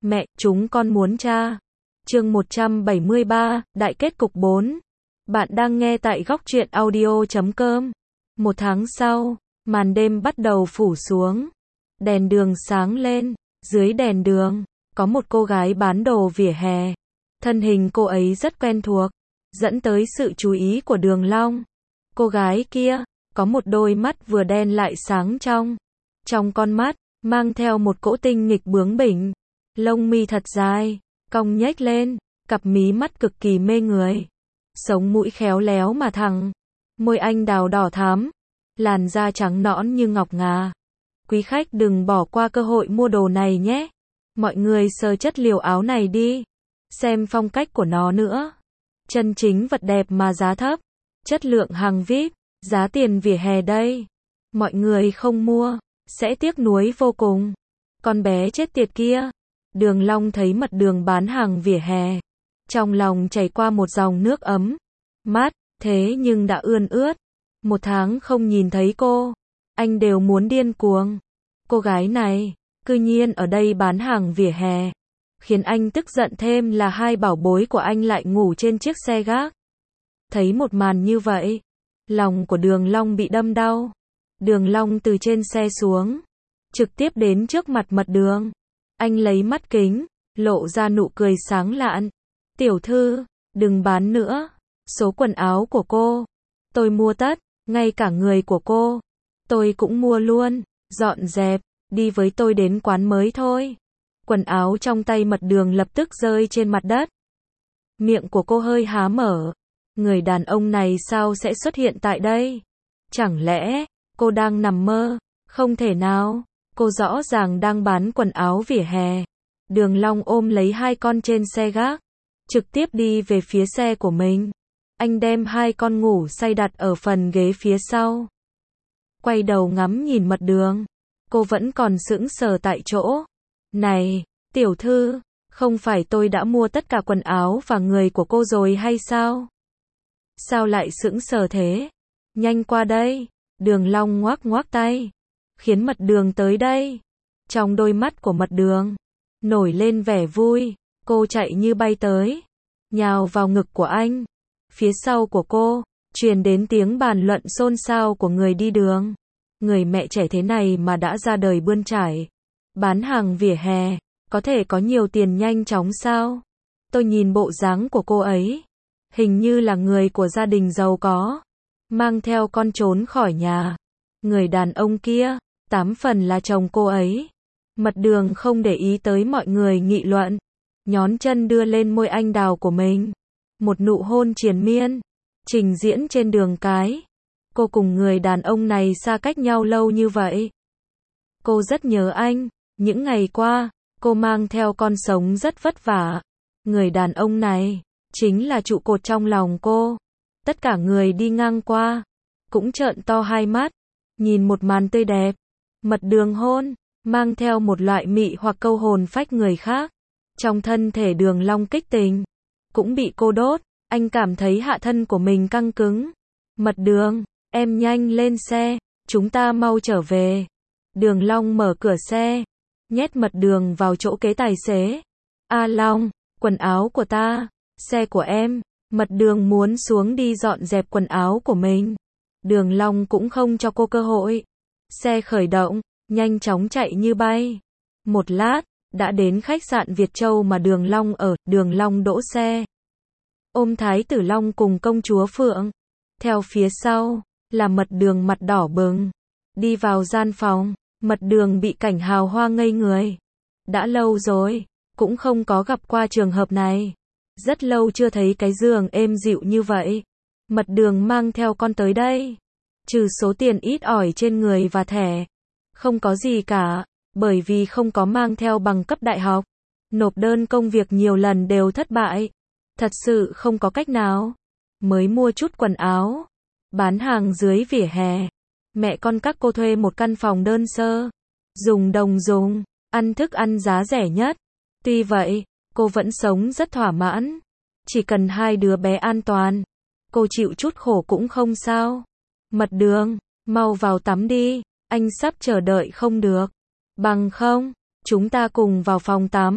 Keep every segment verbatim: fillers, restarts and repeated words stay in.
Mẹ, chúng con muốn cha. Chương một trăm bảy mươi ba, Đại kết cục bốn. Bạn đang nghe tại góc truyện audio chấm com. Một tháng sau, màn đêm bắt đầu phủ xuống. Đèn đường sáng lên, dưới đèn đường, có một cô gái bán đồ vỉa hè. Thân hình cô ấy rất quen thuộc, dẫn tới sự chú ý của Đường Long. Cô gái kia, có một đôi mắt vừa đen lại sáng trong. Trong con mắt, mang theo một cỗ tinh nghịch bướng bỉnh. Lông mi thật dài, cong nhếch lên, cặp mí mắt cực kỳ mê người. Sống mũi khéo léo mà thẳng, môi anh đào đỏ thắm, làn da trắng nõn như ngọc ngà. Quý khách đừng bỏ qua cơ hội mua đồ này nhé. Mọi người sờ chất liều áo này đi, xem phong cách của nó nữa. Chân chính vật đẹp mà giá thấp, chất lượng hàng vi ai pi, giá tiền vỉa hè đây. Mọi người không mua, sẽ tiếc nuối vô cùng. Con bé chết tiệt kia. Đường Long thấy Mật Đường bán hàng vỉa hè, trong lòng chảy qua một dòng nước ấm. Mát, thế nhưng đã ươn ướt. Một tháng không nhìn thấy cô, anh đều muốn điên cuồng. Cô gái này, cư nhiên ở đây bán hàng vỉa hè. Khiến anh tức giận thêm là hai bảo bối của anh lại ngủ trên chiếc xe gác. Thấy một màn như vậy, lòng của Đường Long bị đâm đau. Đường Long từ trên xe xuống, trực tiếp đến trước mặt Mật Đường. Anh lấy mắt kính, lộ ra nụ cười sáng lạn. Tiểu thư, đừng bán nữa. Số quần áo của cô, tôi mua tất, ngay cả người của cô, tôi cũng mua luôn. Dọn dẹp, đi với tôi đến quán mới thôi. Quần áo trong tay Mật Đường lập tức rơi trên mặt đất. Miệng của cô hơi há mở. Người đàn ông này sao sẽ xuất hiện tại đây? Chẳng lẽ, cô đang nằm mơ? Không thể nào. Cô rõ ràng đang bán quần áo vỉa hè. Đường Long ôm lấy hai con trên xe gác, trực tiếp đi về phía xe của mình. Anh đem hai con ngủ say đặt ở phần ghế phía sau. Quay đầu ngắm nhìn Mật Đường. Cô vẫn còn sững sờ tại chỗ. Này, tiểu thư, không phải tôi đã mua tất cả quần áo và người của cô rồi hay sao? Sao lại sững sờ thế? Nhanh qua đây. Đường Long ngoác ngoác tay, khiến Mật Đường tới đây. Trong đôi mắt của Mật Đường nổi lên vẻ vui. Cô chạy như bay tới, nhào vào ngực của anh. Phía sau của cô truyền đến tiếng bàn luận xôn xao của người đi đường. Người mẹ trẻ thế này mà đã ra đời bươn trải, bán hàng vỉa hè, có thể có nhiều tiền nhanh chóng sao? Tôi nhìn bộ dáng của cô ấy, hình như là người của gia đình giàu có, mang theo con trốn khỏi nhà. Người đàn ông kia, tám phần là chồng cô ấy. Mật Đường không để ý tới mọi người nghị luận, nhón chân đưa lên môi anh đào của mình. Một nụ hôn triền miên, trình diễn trên đường cái. Cô cùng người đàn ông này xa cách nhau lâu như vậy. Cô rất nhớ anh. Những ngày qua, cô mang theo con sống rất vất vả. Người đàn ông này, chính là trụ cột trong lòng cô. Tất cả người đi ngang qua, cũng trợn to hai mắt, nhìn một màn tươi đẹp. Mật Đường hôn, mang theo một loại mị hoặc câu hồn phách người khác. Trong thân thể Đường Long kích tình, cũng bị cô đốt. Anh cảm thấy hạ thân của mình căng cứng. Mật Đường, em nhanh lên xe, chúng ta mau trở về. Đường Long mở cửa xe, nhét Mật Đường vào chỗ kế tài xế. A Long, quần áo của ta, xe của em. Mật Đường muốn xuống đi dọn dẹp quần áo của mình. Đường Long cũng không cho cô cơ hội. Xe khởi động, nhanh chóng chạy như bay. Một lát, đã đến khách sạn Việt Châu mà Đường Long ở. Đường Long đỗ xe, ôm Thái tử Long cùng công chúa Phượng. Theo phía sau, là Mật Đường mặt đỏ bừng. Đi vào gian phòng, Mật Đường bị cảnh hào hoa ngây người. Đã lâu rồi, cũng không có gặp qua trường hợp này. Rất lâu chưa thấy cái giường êm dịu như vậy. Mật Đường mang theo con tới đây. Trừ số tiền ít ỏi trên người và thẻ, không có gì cả, bởi vì không có mang theo bằng cấp đại học. Nộp đơn công việc nhiều lần đều thất bại. Thật sự không có cách nào. Mới mua chút quần áo, bán hàng dưới vỉa hè. Mẹ con các cô thuê một căn phòng đơn sơ, dùng đồng dùng, ăn thức ăn giá rẻ nhất. Tuy vậy, cô vẫn sống rất thỏa mãn. Chỉ cần hai đứa bé an toàn, cô chịu chút khổ cũng không sao. Mật Đường, mau vào tắm đi, anh sắp chờ đợi không được. Bằng không, chúng ta cùng vào phòng tắm.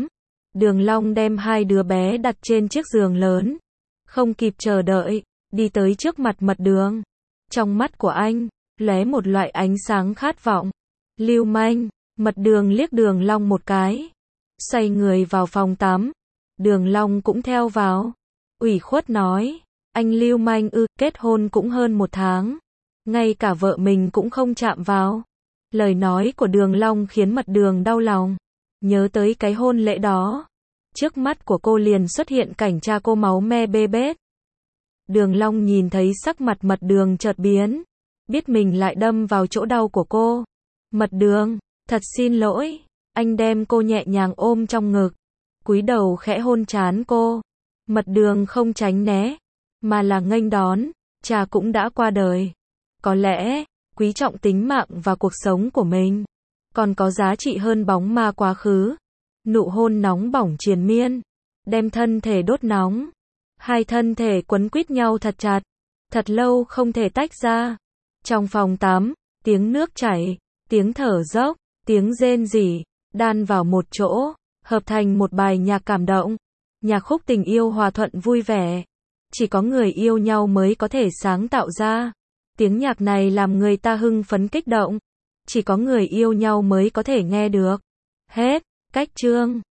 Đường Long đem hai đứa bé đặt trên chiếc giường lớn. Không kịp chờ đợi, đi tới trước mặt Mật Đường. Trong mắt của anh, lóe một loại ánh sáng khát vọng. Lưu manh, Mật Đường liếc Đường Long một cái. Xoay người vào phòng tắm. Đường Long cũng theo vào. Ủy khuất nói, anh lưu manh ư, kết hôn cũng hơn một tháng. Ngay cả vợ mình cũng không chạm vào. Lời nói của Đường Long khiến Mật Đường đau lòng. Nhớ tới cái hôn lễ đó. Trước mắt của cô liền xuất hiện cảnh cha cô máu me bê bết. Đường Long nhìn thấy sắc mặt Mật Đường chợt biến. Biết mình lại đâm vào chỗ đau của cô. Mật Đường, thật xin lỗi. Anh đem cô nhẹ nhàng ôm trong ngực. Cúi đầu khẽ hôn trán cô. Mật Đường không tránh né, mà là nghênh đón. Cha cũng đã qua đời. Có lẽ, quý trọng tính mạng và cuộc sống của mình. Còn có giá trị hơn bóng ma quá khứ. Nụ hôn nóng bỏng triền miên. Đem thân thể đốt nóng. Hai thân thể quấn quýt nhau thật chặt. Thật lâu không thể tách ra. Trong phòng tắm, tiếng nước chảy, tiếng thở dốc, tiếng rên rỉ, đan vào một chỗ, hợp thành một bài nhạc cảm động. Nhạc khúc tình yêu hòa thuận vui vẻ. Chỉ có người yêu nhau mới có thể sáng tạo ra. Tiếng nhạc này làm người ta hưng phấn kích động. Chỉ có người yêu nhau mới có thể nghe được. Hết, cách chương.